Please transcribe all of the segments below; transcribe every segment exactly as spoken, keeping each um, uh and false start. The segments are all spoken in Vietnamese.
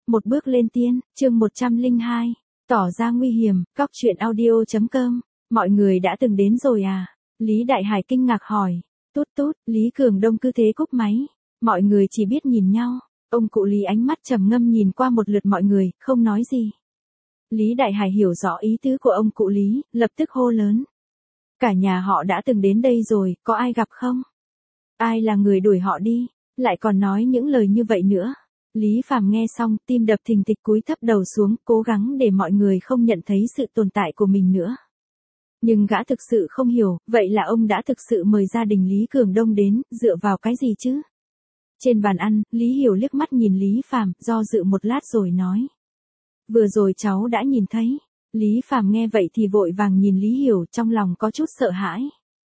Một bước lên tiên, chương một trăm lẻ hai, tỏ ra nguy hiểm, cóc truyện audio chấm com. Mọi người đã từng đến rồi à? Lý Đại Hải kinh ngạc hỏi. Tút tút, Lý Cường Đông cứ thế cúp máy. Mọi người chỉ biết nhìn nhau. Ông cụ Lý ánh mắt trầm ngâm nhìn qua một lượt mọi người, không nói gì. Lý Đại Hải hiểu rõ ý tứ của ông cụ Lý, lập tức hô lớn. Cả nhà họ đã từng đến đây rồi, có ai gặp không? Ai là người đuổi họ đi? Lại còn nói những lời như vậy nữa. Lý Phàm nghe xong, tim đập thình thịch cúi thấp đầu xuống, cố gắng để mọi người không nhận thấy sự tồn tại của mình nữa. Nhưng gã thực sự không hiểu, vậy là ông đã thực sự mời gia đình Lý Cường Đông đến, dựa vào cái gì chứ? Trên bàn ăn, Lý Hiểu liếc mắt nhìn Lý Phàm, do dự một lát rồi nói. Vừa rồi cháu đã nhìn thấy. Lý Phàm nghe vậy thì vội vàng nhìn Lý Hiểu, trong lòng có chút sợ hãi.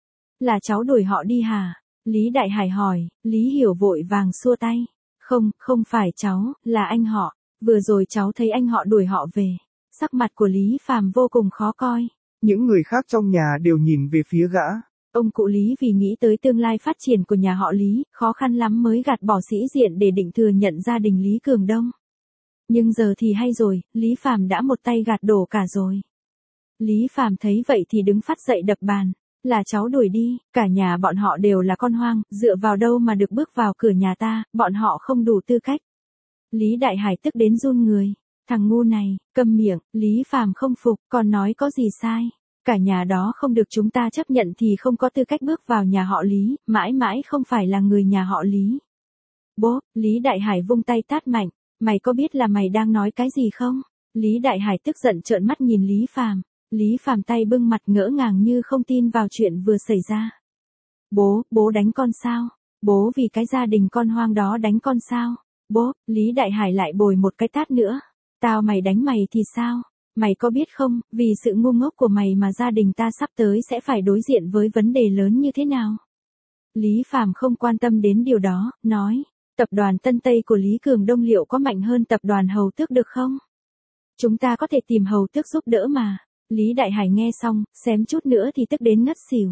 Là cháu đuổi họ đi hả? Lý Đại Hải hỏi. Lý Hiểu vội vàng xua tay. Không, không phải cháu, là anh họ. Vừa rồi cháu thấy anh họ đuổi họ về. Sắc mặt của Lý Phàm vô cùng khó coi. Những người khác trong nhà đều nhìn về phía gã. Ông cụ Lý vì nghĩ tới tương lai phát triển của nhà họ Lý, khó khăn lắm mới gạt bỏ sĩ diện để định thừa nhận gia đình Lý Cường Đông. Nhưng giờ thì hay rồi, Lý Phàm đã một tay gạt đổ cả rồi. Lý Phàm thấy vậy thì đứng phát dậy đập bàn. Là cháu đuổi đi, cả nhà bọn họ đều là con hoang, dựa vào đâu mà được bước vào cửa nhà ta, bọn họ không đủ tư cách. Lý Đại Hải tức đến run người. Thằng ngu này, câm miệng, Lý Phàm không phục, còn nói có gì sai. Cả nhà đó không được chúng ta chấp nhận thì không có tư cách bước vào nhà họ Lý, mãi mãi không phải là người nhà họ Lý. Bố, Lý Đại Hải vung tay tát mạnh, mày có biết là mày đang nói cái gì không? Lý Đại Hải tức giận trợn mắt nhìn Lý Phàm. Lý Phàm tay bưng mặt ngỡ ngàng như không tin vào chuyện vừa xảy ra. Bố, bố đánh con sao? Bố vì cái gia đình con hoang đó đánh con sao? Bố, Lý Đại Hải lại bồi một cái tát nữa. Tao mày đánh mày thì sao? Mày có biết không, vì sự ngu ngốc của mày mà gia đình ta sắp tới sẽ phải đối diện với vấn đề lớn như thế nào? Lý Phàm không quan tâm đến điều đó, nói, tập đoàn Tân Tây của Lý Cường Đông liệu có mạnh hơn tập đoàn Hầu Tước được không? Chúng ta có thể tìm Hầu Tước giúp đỡ mà. Lý Đại Hải nghe xong, xém chút nữa thì tức đến ngất xỉu.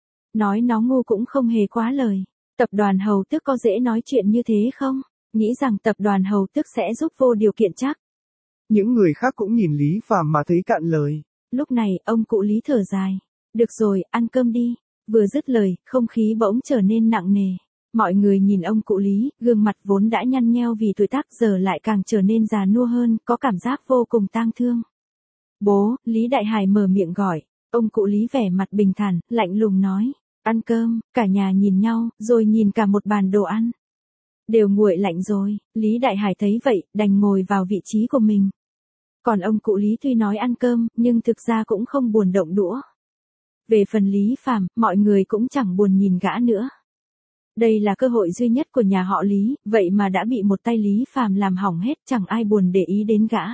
Nói nó ngu cũng không hề quá lời. Tập đoàn Hầu Tước có dễ nói chuyện như thế không? Nghĩ rằng tập đoàn Hầu Tước sẽ giúp vô điều kiện chắc. Những người khác cũng nhìn Lý Phàm mà thấy cạn lời. Lúc này, ông cụ Lý thở dài. Được rồi, ăn cơm đi. Vừa dứt lời, không khí bỗng trở nên nặng nề. Mọi người nhìn ông cụ Lý, gương mặt vốn đã nhăn nheo vì tuổi tác giờ lại càng trở nên già nua hơn, có cảm giác vô cùng tang thương. Bố, Lý Đại Hải mở miệng gọi. Ông cụ Lý vẻ mặt bình thản, lạnh lùng nói. Ăn cơm, cả nhà nhìn nhau, rồi nhìn cả một bàn đồ ăn. Đều nguội lạnh rồi, Lý Đại Hải thấy vậy, đành ngồi vào vị trí của mình. Còn ông cụ Lý tuy nói ăn cơm, nhưng thực ra cũng không buồn động đũa. Về phần Lý Phàm, mọi người cũng chẳng buồn nhìn gã nữa. Đây là cơ hội duy nhất của nhà họ Lý, vậy mà đã bị một tay Lý Phàm làm hỏng hết, chẳng ai buồn để ý đến gã.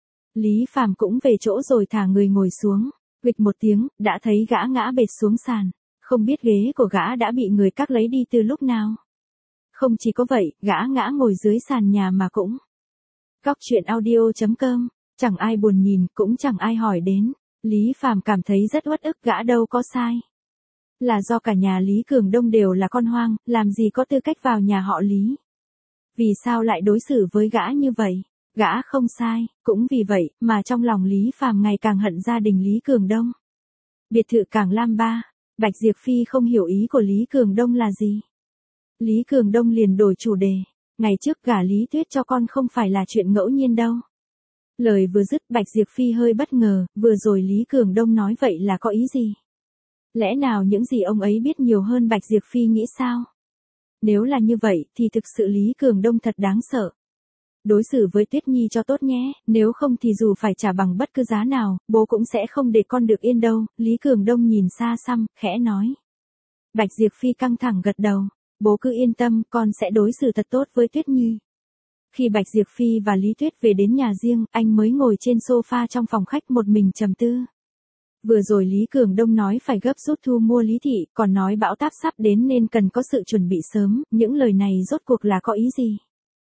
Lý Phàm cũng về chỗ rồi thả người ngồi xuống, huỵch một tiếng, đã thấy gã ngã bệt xuống sàn, không biết ghế của gã đã bị người cắt lấy đi từ lúc nào. Không chỉ có vậy, gã ngã ngồi dưới sàn nhà mà cũng. Cóc truyện audio chấm com, chẳng ai buồn nhìn, cũng chẳng ai hỏi đến. Lý Phàm cảm thấy rất uất ức, gã đâu có sai. Là do cả nhà Lý Cường Đông đều là con hoang, làm gì có tư cách vào nhà họ Lý. Vì sao lại đối xử với gã như vậy? Gã không sai, cũng vì vậy mà trong lòng Lý Phàm ngày càng hận gia đình Lý Cường Đông. Biệt thự Cảng Lam ba, Bạch Diệp Phi không hiểu ý của Lý Cường Đông là gì. Lý Cường Đông liền đổi chủ đề. Ngày trước gả Lý Tuyết cho con không phải là chuyện ngẫu nhiên đâu. Lời vừa dứt, Bạch Diệp Phi hơi bất ngờ, vừa rồi Lý Cường Đông nói vậy là có ý gì? Lẽ nào những gì ông ấy biết nhiều hơn Bạch Diệp Phi nghĩ sao? Nếu là như vậy thì thực sự Lý Cường Đông thật đáng sợ. Đối xử với Tuyết Nhi cho tốt nhé, nếu không thì dù phải trả bằng bất cứ giá nào, bố cũng sẽ không để con được yên đâu. Lý Cường Đông nhìn xa xăm, khẽ nói. Bạch Diệp Phi căng thẳng gật đầu. Bố cứ yên tâm, con sẽ đối xử thật tốt với Tuyết Nhi. Khi Bạch Diệp Phi và Lý Tuyết về đến nhà riêng, anh mới ngồi trên sofa trong phòng khách một mình trầm tư. Vừa rồi Lý Cường Đông nói phải gấp rút thu mua Lý Thị, còn nói bão táp sắp đến nên cần có sự chuẩn bị sớm, những lời này rốt cuộc là có ý gì?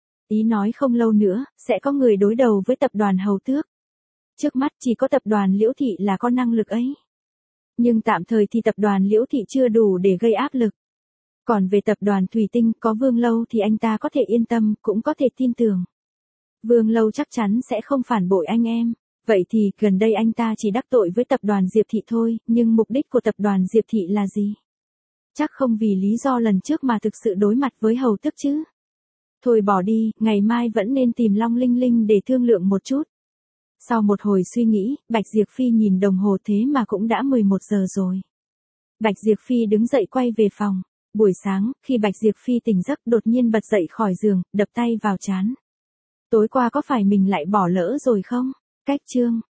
Ý nói không lâu nữa, sẽ có người đối đầu với tập đoàn Hầu Tước. Trước mắt chỉ có tập đoàn Liễu Thị là có năng lực ấy. Nhưng tạm thời thì tập đoàn Liễu Thị chưa đủ để gây áp lực. Còn về tập đoàn Thủy Tinh có Vương Lâu thì anh ta có thể yên tâm, cũng có thể tin tưởng. Vương Lâu chắc chắn sẽ không phản bội anh em. Vậy thì, gần đây anh ta chỉ đắc tội với tập đoàn Diệp Thị thôi, nhưng mục đích của tập đoàn Diệp Thị là gì? Chắc không vì lý do lần trước mà thực sự đối mặt với Hầu Tước chứ. Thôi bỏ đi, ngày mai vẫn nên tìm Long Linh Linh để thương lượng một chút. Sau một hồi suy nghĩ, Bạch Diệp Phi nhìn đồng hồ thế mà cũng đã mười một giờ rồi. Bạch Diệp Phi đứng dậy quay về phòng. Buổi sáng, khi Bạch Diệp Phi tỉnh giấc đột nhiên bật dậy khỏi giường, đập tay vào trán. Tối qua có phải mình lại bỏ lỡ rồi không? Cách chương